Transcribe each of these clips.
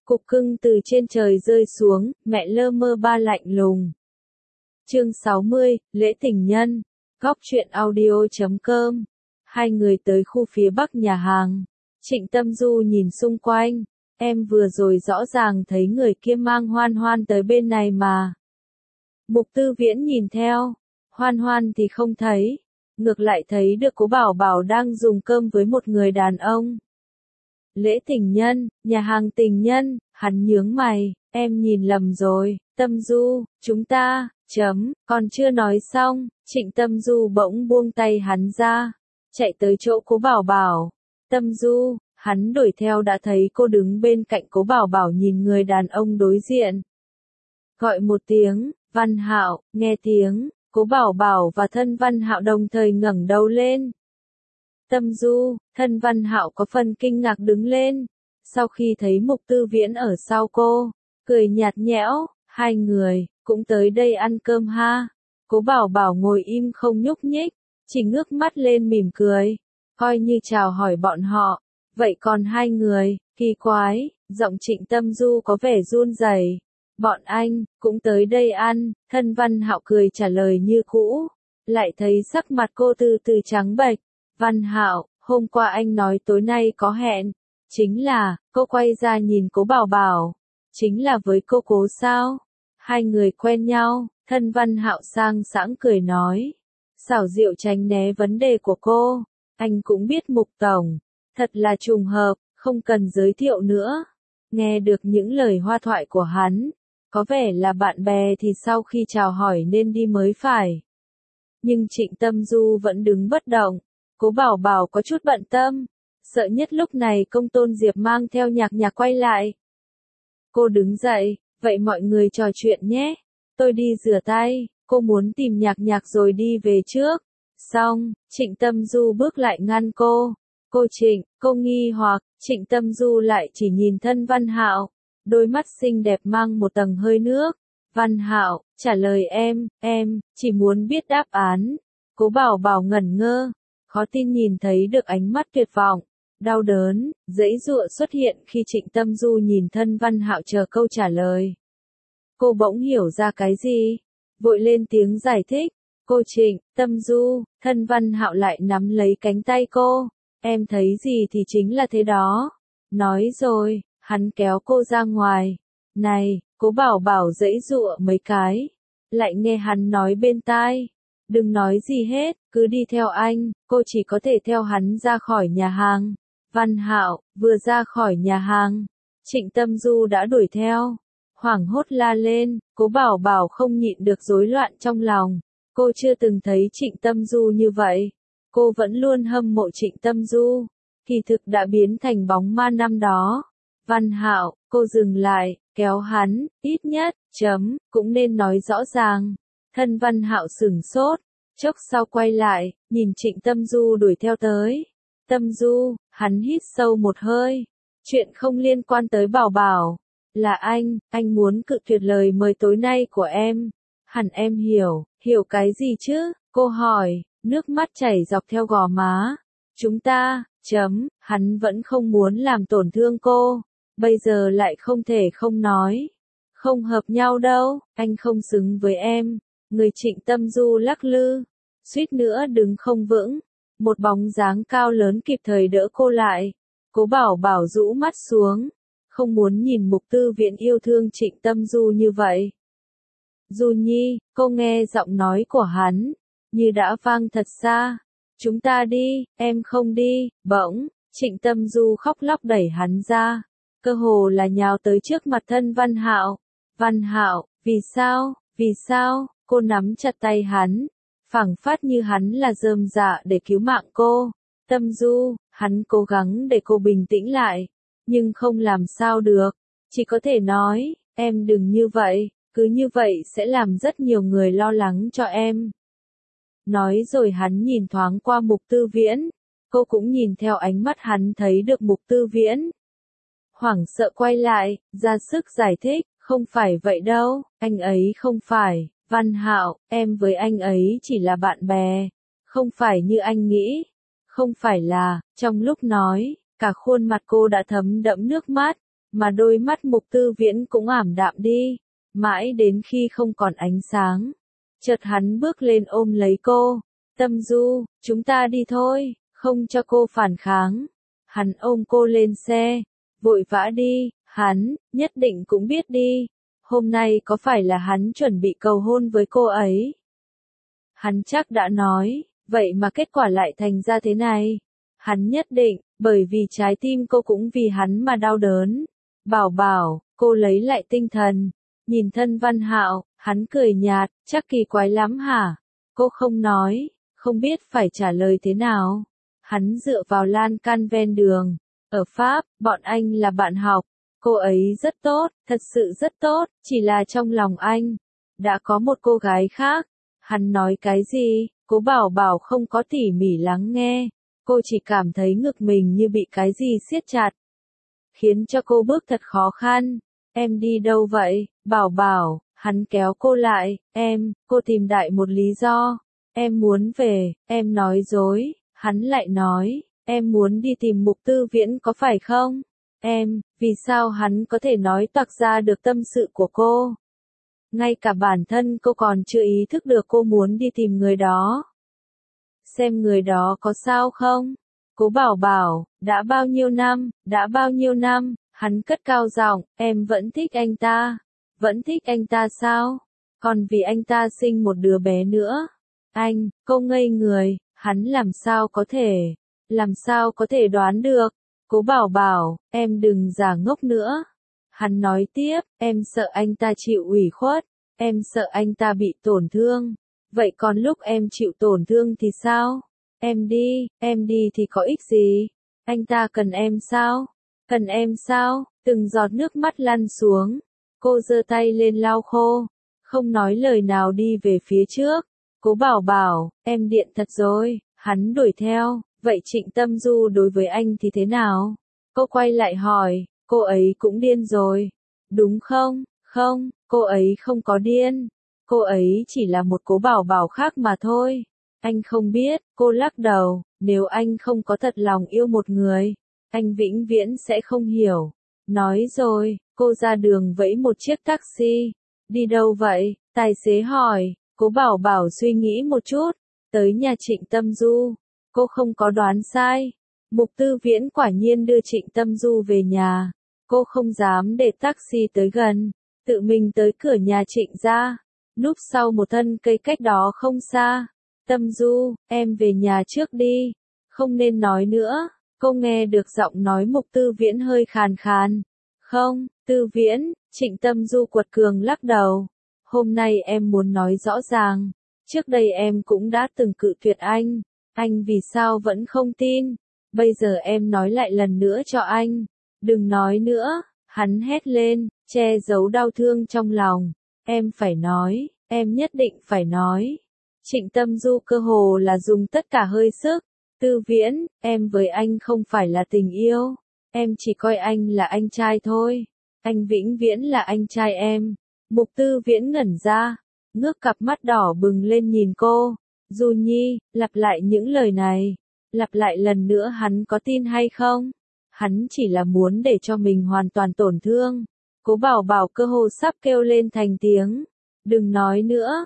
Cục cưng từ trên trời rơi xuống, mẹ lơ mơ ba lạnh lùng. Chương 60, lễ tình nhân. Góc truyện audio.com. Hai người tới khu phía bắc nhà hàng. Trịnh Tâm Du nhìn xung quanh. Em vừa rồi rõ ràng thấy người kia mang Hoan Hoan tới bên này mà. Mục Tư Viễn nhìn theo. Hoan Hoan thì không thấy. Ngược lại thấy được Cố Bảo Bảo đang dùng cơm với một người đàn ông. Lễ tình nhân, nhà hàng tình nhân, hắn nhướng mày, em nhìn lầm rồi, Tâm Du, chúng ta, còn chưa nói xong, Trịnh Tâm Du bỗng buông tay hắn ra, chạy tới chỗ Cố Bảo Bảo. Tâm Du, hắn đuổi theo đã thấy cô đứng bên cạnh Cố Bảo Bảo nhìn người đàn ông đối diện. Gọi một tiếng, Văn Hạo, nghe tiếng, Cố Bảo Bảo và thân Văn Hạo đồng thời ngẩng đầu lên. Tâm Du, thân Văn Hạo có phần kinh ngạc đứng lên, sau khi thấy Mục Tư Viễn ở sau cô, cười nhạt nhẽo, hai người, cũng tới đây ăn cơm ha. Cố Bảo Bảo ngồi im không nhúc nhích, chỉ ngước mắt lên mỉm cười, coi như chào hỏi bọn họ. Vậy còn hai người, kỳ quái, giọng Trịnh Tâm Du có vẻ run rẩy. Bọn anh, cũng tới đây ăn, thân Văn Hạo cười trả lời như cũ, lại thấy sắc mặt cô từ từ trắng bệch. Văn Hạo, hôm qua anh nói tối nay có hẹn. Chính là, cô quay ra nhìn Cố Bảo Bảo. Chính là với cô Cố sao? Hai người quen nhau, thân Văn Hạo sang sảng cười nói. Xảo diệu tránh né vấn đề của cô. Anh cũng biết Mục Tổng. Thật là trùng hợp, không cần giới thiệu nữa. Nghe được những lời hoa thoại của hắn. Có vẻ là bạn bè thì sau khi chào hỏi nên đi mới phải. Nhưng Trịnh Tâm Du vẫn đứng bất động. Cố Bảo Bảo có chút bận tâm, sợ nhất lúc này Công Tôn Diệp mang theo Nhạc Nhạc quay lại. Cô đứng dậy, vậy mọi người trò chuyện nhé, tôi đi rửa tay, cô muốn tìm Nhạc Nhạc rồi đi về trước. Xong, Trịnh Tâm Du bước lại ngăn cô. Cô Trịnh, cô nghi hoặc, Trịnh Tâm Du lại chỉ nhìn thân Văn Hạo, đôi mắt xinh đẹp mang một tầng hơi nước. Văn Hạo, trả lời em, chỉ muốn biết đáp án. Cố Bảo Bảo ngẩn ngơ. Khó tin nhìn thấy được ánh mắt tuyệt vọng, đau đớn, giãy giụa xuất hiện khi Trịnh Tâm Du nhìn thân Văn Hạo chờ câu trả lời. Cô bỗng hiểu ra cái gì, vội lên tiếng giải thích. Cô Trịnh, Tâm Du, thân Văn Hạo lại nắm lấy cánh tay cô. Em thấy gì thì chính là thế đó. Nói rồi, hắn kéo cô ra ngoài. Này, Cố Bảo Bảo giãy giụa mấy cái, lại nghe hắn nói bên tai. Đừng nói gì hết, cứ đi theo anh, cô chỉ có thể theo hắn ra khỏi nhà hàng. Văn Hạo, vừa ra khỏi nhà hàng, Trịnh Tâm Du đã đuổi theo. Hoảng hốt la lên, Cố Bảo Bảo không nhịn được rối loạn trong lòng. Cô chưa từng thấy Trịnh Tâm Du như vậy. Cô vẫn luôn hâm mộ Trịnh Tâm Du, kỳ thực đã biến thành bóng ma năm đó. Văn Hạo, cô dừng lại, kéo hắn, ít nhất, cũng nên nói rõ ràng. Thân Văn Hạo sửng sốt, chốc sau quay lại, nhìn Trịnh Tâm Du đuổi theo tới. Tâm Du, hắn hít sâu một hơi. Chuyện không liên quan tới Bảo Bảo. Là anh muốn cự tuyệt lời mời tối nay của em. Hẳn em hiểu cái gì chứ? Cô hỏi, nước mắt chảy dọc theo gò má. Chúng ta, hắn vẫn không muốn làm tổn thương cô. Bây giờ lại không thể không nói. Không hợp nhau đâu, anh không xứng với em. Người Trịnh Tâm Du lắc lư, suýt nữa đứng không vững. Một bóng dáng cao lớn kịp thời đỡ cô lại. Cố Bảo Bảo rũ mắt xuống, không muốn nhìn Mục Tư Viễn yêu thương Trịnh Tâm Du như vậy. Du Nhi, cô nghe giọng nói của hắn, như đã vang thật xa. Chúng ta đi, em không đi. Bỗng, Trịnh Tâm Du khóc lóc đẩy hắn ra, cơ hồ là nhào tới trước mặt thân Văn Hạo. Văn Hạo, vì sao? Cô nắm chặt tay hắn, phảng phất như hắn là rơm rạ để cứu mạng cô. Tâm Du, hắn cố gắng để cô bình tĩnh lại, nhưng không làm sao được, chỉ có thể nói, em đừng như vậy, cứ như vậy sẽ làm rất nhiều người lo lắng cho em. Nói rồi hắn nhìn thoáng qua Mục Tư Viễn, cô cũng nhìn theo ánh mắt hắn thấy được Mục Tư Viễn. Hoảng sợ quay lại, ra sức giải thích, không phải vậy đâu, anh ấy không phải. Văn Hạo, em với anh ấy chỉ là bạn bè, không phải như anh nghĩ, không phải là, trong lúc nói, cả khuôn mặt cô đã thấm đẫm nước mắt, mà đôi mắt Mục Tư Viễn cũng ảm đạm đi, mãi đến khi không còn ánh sáng. Chợt hắn bước lên ôm lấy cô, Tâm Du, chúng ta đi thôi, không cho cô phản kháng. Hắn ôm cô lên xe, vội vã đi, hắn, nhất định cũng biết đi. Hôm nay có phải là hắn chuẩn bị cầu hôn với cô ấy? Hắn chắc đã nói, vậy mà kết quả lại thành ra thế này. Hắn nhất định, bởi vì trái tim cô cũng vì hắn mà đau đớn. Bảo Bảo, cô lấy lại tinh thần, nhìn Thân Văn Hạo, hắn cười nhạt, chắc kỳ quái lắm hả? Cô không nói, không biết phải trả lời thế nào. Hắn dựa vào lan can ven đường. Ở Pháp, bọn anh là bạn học. Cô ấy rất tốt, thật sự rất tốt, chỉ là trong lòng anh đã có một cô gái khác. Hắn nói cái gì? Cố Bảo Bảo không có tỉ mỉ lắng nghe. Cô chỉ cảm thấy ngực mình như bị cái gì siết chặt, khiến cho cô bước thật khó khăn. Em đi đâu vậy, Bảo Bảo? Hắn kéo cô lại, cô tìm đại một lý do. Em muốn về, em nói dối. Hắn lại nói, em muốn đi tìm Mục Tư Viễn có phải không? Vì sao hắn có thể nói toạc ra được tâm sự của cô? Ngay cả bản thân cô còn chưa ý thức được cô muốn đi tìm người đó. Xem người đó có sao không? Cố Bảo Bảo, đã bao nhiêu năm, hắn cất cao giọng, em vẫn thích anh ta. Vẫn thích anh ta sao? Còn vì anh ta sinh một đứa bé nữa. Cô ngây người, hắn làm sao có thể đoán được? Cố Bảo Bảo, em đừng giả ngốc nữa. Hắn nói tiếp, em sợ anh ta chịu ủy khuất, em sợ anh ta bị tổn thương. Vậy còn lúc em chịu tổn thương thì sao? Em đi thì có ích gì? Anh ta cần em sao? Cần em sao? Từng giọt nước mắt lăn xuống. Cô giơ tay lên lau khô, không nói lời nào đi về phía trước. Cố Bảo Bảo, em điện thật rồi. Hắn đuổi theo, vậy Trịnh Tâm Du đối với anh thì thế nào? Cô quay lại hỏi, cô ấy cũng điên rồi, đúng không? Không, cô ấy không có điên. Cô ấy chỉ là một Cố Bảo Bảo khác mà thôi. Anh không biết, cô lắc đầu, nếu anh không có thật lòng yêu một người, anh vĩnh viễn sẽ không hiểu. Nói rồi, cô ra đường vẫy một chiếc taxi. Đi đâu vậy? Tài xế hỏi. Cố Bảo Bảo suy nghĩ một chút, tới nhà Trịnh Tâm Du. Cô không có đoán sai. Mục Tư Viễn quả nhiên đưa Trịnh Tâm Du về nhà. Cô không dám để taxi tới gần, tự mình tới cửa nhà Trịnh ra, núp sau một thân cây cách đó không xa. Tâm Du, em về nhà trước đi, không nên nói nữa. Cô nghe được giọng nói Mục Tư Viễn hơi khàn khàn. Không, Tư Viễn, Trịnh Tâm Du quật cường lắc đầu. Hôm nay em muốn nói rõ ràng, trước đây em cũng đã từng cự tuyệt anh vì sao vẫn không tin? Bây giờ em nói lại lần nữa cho anh. Đừng nói nữa, hắn hét lên, che giấu đau thương trong lòng. Em phải nói, em nhất định phải nói. Trịnh Tâm Du cơ hồ là dùng tất cả hơi sức. Tư Viễn, em với anh không phải là tình yêu. Em chỉ coi anh là anh trai thôi. Anh vĩnh viễn là anh trai em. Mục Tư Viễn ngẩn ra, ngước cặp mắt đỏ bừng lên nhìn cô. Du Nhi, lặp lại những lời này. Lặp lại lần nữa hắn có tin hay không? Hắn chỉ là muốn để cho mình hoàn toàn tổn thương. Cố Bảo Bảo cơ hồ sắp kêu lên thành tiếng. Đừng nói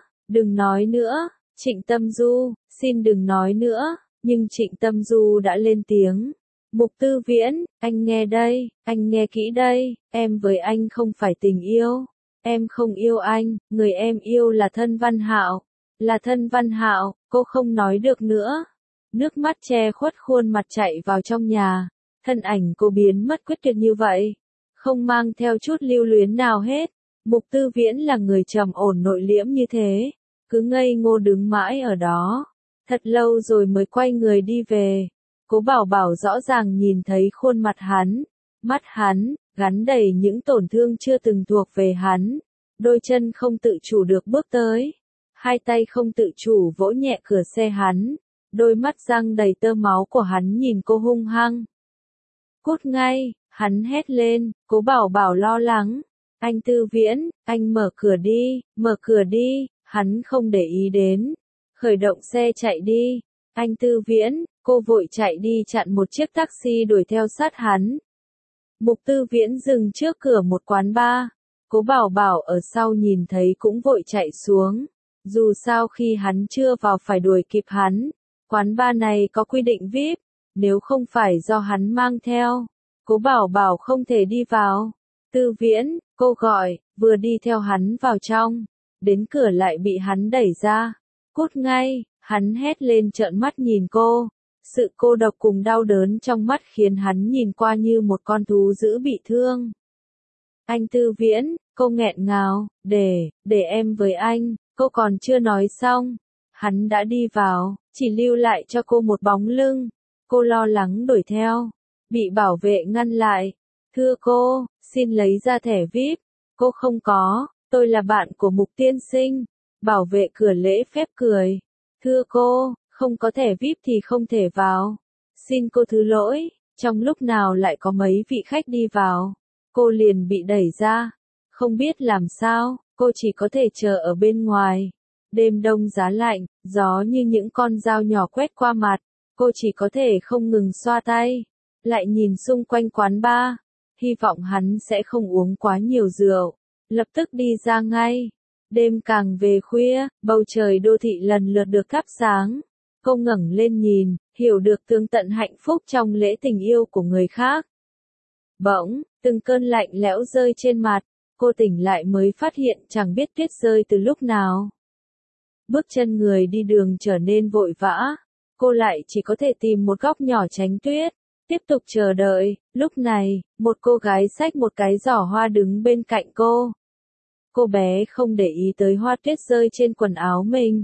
nữa, Trịnh Tâm Du, xin đừng nói nữa. Nhưng Trịnh Tâm Du đã lên tiếng. Mục Tư Viễn, anh nghe đây, anh nghe kỹ đây, em với anh không phải tình yêu. Em không yêu anh, người em yêu là Thân Văn Hạo. Là Thân Văn Hạo, cô không nói được nữa. Nước mắt che khuất khuôn mặt chạy vào trong nhà. Thân ảnh cô biến mất quyết tuyệt như vậy. Không mang theo chút lưu luyến nào hết. Mục Tư Viễn là người trầm ổn nội liễm như thế. Cứ ngây ngô đứng mãi ở đó. Thật lâu rồi mới quay người đi về. Cố Bảo Bảo rõ ràng nhìn thấy khuôn mặt hắn. Mắt hắn, gắn đầy những tổn thương chưa từng thuộc về hắn. Đôi chân không tự chủ được bước tới. Hai tay không tự chủ vỗ nhẹ cửa xe hắn. Đôi mắt răng đầy tơ máu của hắn nhìn cô hung hăng. Cút ngay, hắn hét lên. Cố Bảo Bảo lo lắng. Anh Tư Viễn, anh mở cửa đi. Hắn không để ý đến. Khởi động xe chạy đi. Anh Tư Viễn, cô vội chạy đi chặn một chiếc taxi đuổi theo sát hắn. Mục Tư Viễn dừng trước cửa một quán bar. Cố Bảo Bảo ở sau nhìn thấy cũng vội chạy xuống. Dù sao khi hắn chưa vào phải đuổi kịp hắn. Quán bar này có quy định VIP. Nếu không phải do hắn mang theo, Cố Bảo Bảo không thể đi vào. Tư Viễn, cô gọi, vừa đi theo hắn vào trong. Đến cửa lại bị hắn đẩy ra. Cút ngay, hắn hét lên trợn mắt nhìn cô. Sự cô độc cùng đau đớn trong mắt khiến hắn nhìn qua như một con thú dữ bị thương. Anh Tư Viễn, cô nghẹn ngào, để em với anh, cô còn chưa nói xong. Hắn đã đi vào, chỉ lưu lại cho cô một bóng lưng. Cô lo lắng đuổi theo, bị bảo vệ ngăn lại. Thưa cô, xin lấy ra thẻ VIP. Cô không có, tôi là bạn của Mục tiên sinh. Bảo vệ cửa lễ phép cười. Thưa cô, không có thẻ VIP thì không thể vào. Xin cô thứ lỗi, trong lúc nào lại có mấy vị khách đi vào. Cô liền bị đẩy ra. Không biết làm sao, cô chỉ có thể chờ ở bên ngoài. Đêm đông giá lạnh, gió như những con dao nhỏ quét qua mặt. Cô chỉ có thể không ngừng xoa tay. Lại nhìn xung quanh quán bar. Hy vọng hắn sẽ không uống quá nhiều rượu. Lập tức đi ra ngay. Đêm càng về khuya, bầu trời đô thị lần lượt được thắp sáng. Cô ngẩng lên nhìn, hiểu được tường tận hạnh phúc trong lễ tình yêu của người khác. Bỗng, từng cơn lạnh lẽo rơi trên mặt. Cô tỉnh lại mới phát hiện chẳng biết tuyết rơi từ lúc nào. Bước chân người đi đường trở nên vội vã. Cô lại chỉ có thể tìm một góc nhỏ tránh tuyết. Tiếp tục chờ đợi, lúc này, một cô gái xách một cái giỏ hoa đứng bên cạnh cô. Cô bé không để ý tới hoa tuyết rơi trên quần áo mình,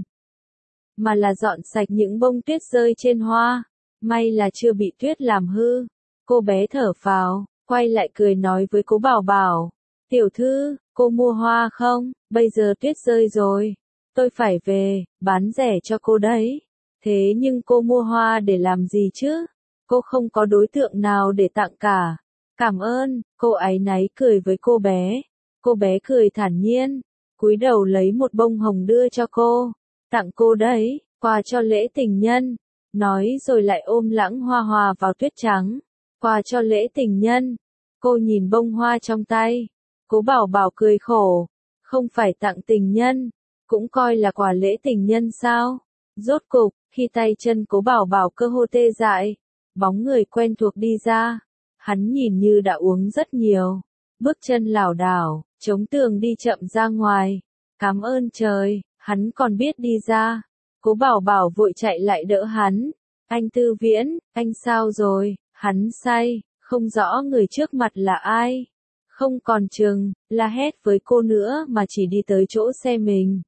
mà là dọn sạch những bông tuyết rơi trên hoa. May là chưa bị tuyết làm hư. Cô bé thở phào, quay lại cười nói với Cố Bảo Bảo. Tiểu thư, cô mua hoa không? Bây giờ tuyết rơi rồi. Tôi phải về, bán rẻ cho cô đấy. Thế nhưng cô mua hoa để làm gì chứ? Cô không có đối tượng nào để tặng cả. Cảm ơn, cô áy náy cười với cô bé. Cô bé cười thản nhiên, cúi đầu lấy một bông hồng đưa cho cô. Tặng cô đấy, quà cho lễ tình nhân. Nói rồi lại ôm lãng hoa hòa vào tuyết trắng. Quà cho lễ tình nhân. Cô nhìn bông hoa trong tay. Cố Bảo Bảo cười khổ. Không phải tặng tình nhân, cũng coi là quà lễ tình nhân sao? Rốt cục, khi tay chân Cố Bảo Bảo cơ hồ tê dại, bóng người quen thuộc đi ra. Hắn nhìn như đã uống rất nhiều. Bước chân lảo đảo, chống tường đi chậm ra ngoài. Cảm ơn trời, hắn còn biết đi ra. Cố Bảo Bảo vội chạy lại đỡ hắn. Anh Tư Viễn, anh sao rồi? Hắn say, không rõ người trước mặt là ai. Không còn chừng, la hét với cô nữa mà chỉ đi tới chỗ xe mình.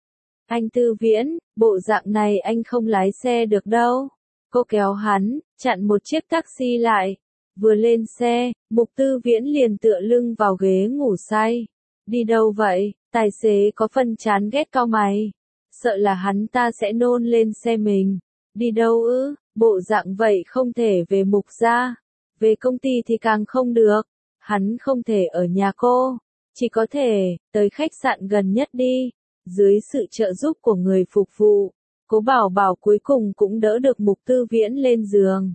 Anh Tư Viễn, bộ dạng này anh không lái xe được đâu. Cô kéo hắn, chặn một chiếc taxi lại. Vừa lên xe, Mục Tư Viễn liền tựa lưng vào ghế ngủ say. Đi đâu vậy? Tài xế có phần chán ghét cau mày. Sợ là hắn ta sẽ nôn lên xe mình. Đi đâu ư? Bộ dạng vậy không thể về Mục gia. Về công ty thì càng không được. Hắn không thể ở nhà cô. Chỉ có thể, tới khách sạn gần nhất đi. Dưới sự trợ giúp của người phục vụ, Cố Bảo Bảo cuối cùng cũng đỡ được Mục Tư Viễn lên giường.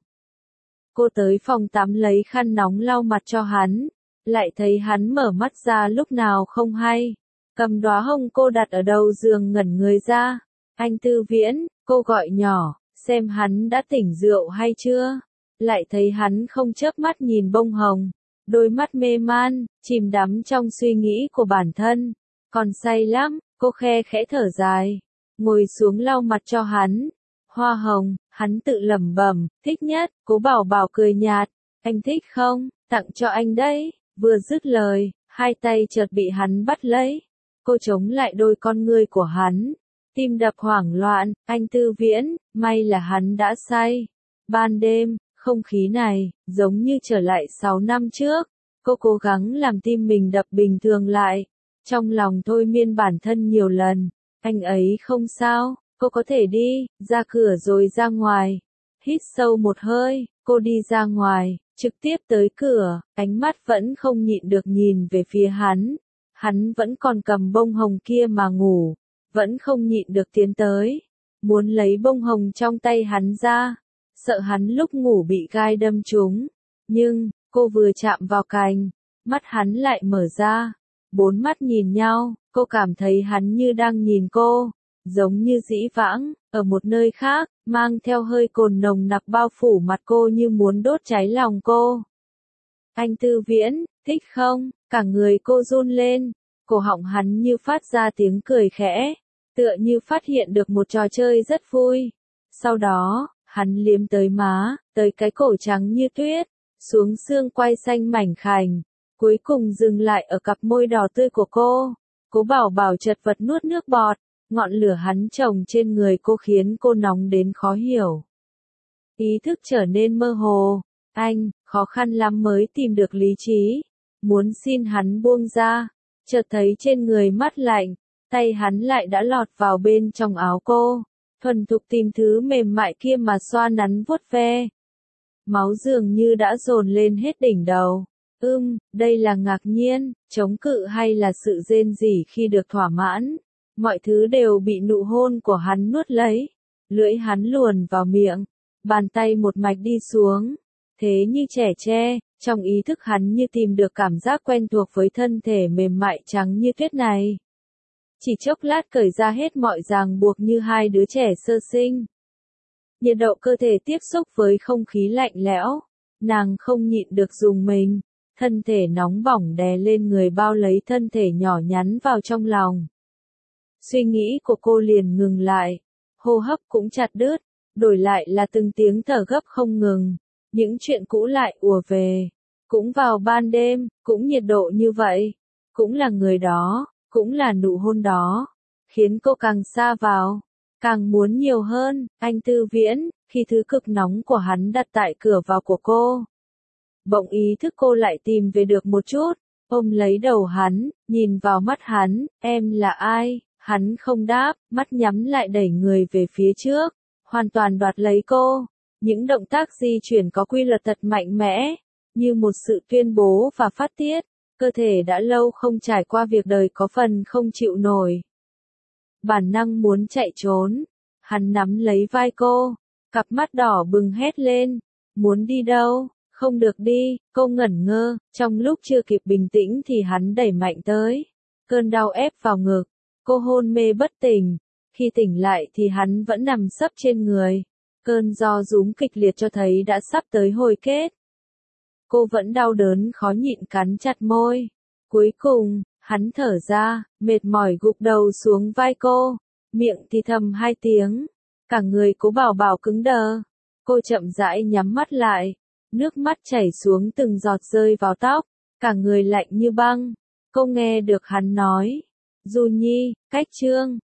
Cô tới phòng tắm lấy khăn nóng lau mặt cho hắn, lại thấy hắn mở mắt ra lúc nào không hay. Cầm đóa hồng cô đặt ở đầu giường ngẩn người ra. Anh Tư Viễn, cô gọi nhỏ, xem hắn đã tỉnh rượu hay chưa. Lại thấy hắn không chớp mắt nhìn bông hồng, đôi mắt mê man, chìm đắm trong suy nghĩ của bản thân. Còn say lắm, cô khe khẽ thở dài, ngồi xuống lau mặt cho hắn. Hoa hồng, hắn tự lẩm bẩm, thích nhất. Cố Bảo Bảo cười nhạt, anh thích không? Tặng cho anh đấy. Vừa dứt lời, hai tay chợt bị hắn bắt lấy. Cô chống lại đôi con ngươi của hắn, tim đập hoảng loạn. Anh Tư Viễn, may là hắn đã say. Ban đêm, không khí này giống như trở lại 6 năm trước. Cô cố gắng làm tim mình đập bình thường lại, trong lòng thôi miên bản thân nhiều lần. Anh ấy không sao, cô có thể đi. Ra cửa rồi ra ngoài. Hít sâu một hơi, cô đi ra ngoài, trực tiếp tới cửa, ánh mắt vẫn không nhịn được nhìn về phía hắn. Hắn vẫn còn cầm bông hồng kia mà ngủ, vẫn không nhịn được tiến tới, muốn lấy bông hồng trong tay hắn ra, sợ hắn lúc ngủ bị gai đâm trúng. Nhưng, Cô vừa chạm vào cành, mắt hắn lại mở ra. Bốn mắt nhìn nhau, cô cảm thấy hắn như đang nhìn cô, giống như dĩ vãng, ở một nơi khác, mang theo hơi cồn nồng nặc bao phủ mặt cô như muốn đốt cháy lòng cô. Anh Tư Viễn, thích không? Cả người cô run lên, cổ họng hắn như phát ra tiếng cười khẽ, tựa như phát hiện được một trò chơi rất vui. Sau đó, hắn liếm tới má, tới cái cổ trắng như tuyết, xuống xương quai xanh mảnh khảnh, cuối cùng dừng lại ở cặp môi đỏ tươi của cô. Cố Bảo Bảo chật vật nuốt nước bọt, ngọn lửa hắn trồng trên người cô khiến cô nóng đến khó hiểu. Ý thức trở nên mơ hồ, anh, khó khăn lắm mới tìm được lý trí, muốn xin hắn buông ra, chợt thấy trên người mát lạnh, tay hắn lại đã lọt vào bên trong áo cô, thuần thục tìm thứ mềm mại kia mà xoa nắn vuốt ve. Máu dường như đã dồn lên hết đỉnh đầu. Đây là ngạc nhiên, chống cự hay là sự rên rỉ khi được thỏa mãn? Mọi thứ đều bị nụ hôn của hắn nuốt lấy. Lưỡi hắn luồn vào miệng, bàn tay một mạch đi xuống. Thế như trẻ tre, trong ý thức hắn như tìm được cảm giác quen thuộc với thân thể mềm mại trắng như tuyết này. Chỉ chốc lát cởi ra hết mọi ràng buộc như hai đứa trẻ sơ sinh. Nhiệt độ cơ thể tiếp xúc với không khí lạnh lẽo, nàng không nhịn được rùng mình, thân thể nóng bỏng đè lên người bao lấy thân thể nhỏ nhắn vào trong lòng. Suy nghĩ của cô liền ngừng lại, hô hấp cũng chặt đứt, đổi lại là từng tiếng thở gấp không ngừng, những chuyện cũ lại ùa về, cũng vào ban đêm, cũng nhiệt độ như vậy, cũng là người đó, cũng là nụ hôn đó, khiến cô càng xa vào. Càng muốn nhiều hơn, anh Tư Viễn, khi thứ cực nóng của hắn đặt tại cửa vào của cô. Bỗng ý thức cô lại tìm về được một chút, ôm lấy đầu hắn, nhìn vào mắt hắn, em là ai? Hắn không đáp, mắt nhắm lại đẩy người về phía trước, hoàn toàn đoạt lấy cô. Những động tác di chuyển có quy luật thật mạnh mẽ, như một sự tuyên bố và phát tiết, cơ thể đã lâu không trải qua việc đời có phần không chịu nổi. Bản năng muốn chạy trốn, hắn nắm lấy vai cô, cặp mắt đỏ bừng hét lên, muốn đi đâu, không được đi, cô ngẩn ngơ, trong lúc chưa kịp bình tĩnh thì hắn đẩy mạnh tới, cơn đau ép vào ngực, cô hôn mê bất tỉnh, khi tỉnh lại thì hắn vẫn nằm sấp trên người, cơn do rúm kịch liệt cho thấy đã sắp tới hồi kết. Cô vẫn đau đớn khó nhịn cắn chặt môi, cuối cùng, hắn thở ra, mệt mỏi gục đầu xuống vai cô, miệng thì thầm hai tiếng, cả người Cố Bảo Bảo cứng đờ. Cô chậm rãi nhắm mắt lại, nước mắt chảy xuống từng giọt rơi vào tóc, cả người lạnh như băng. Cô nghe được hắn nói, Du Nhi, cách Trương,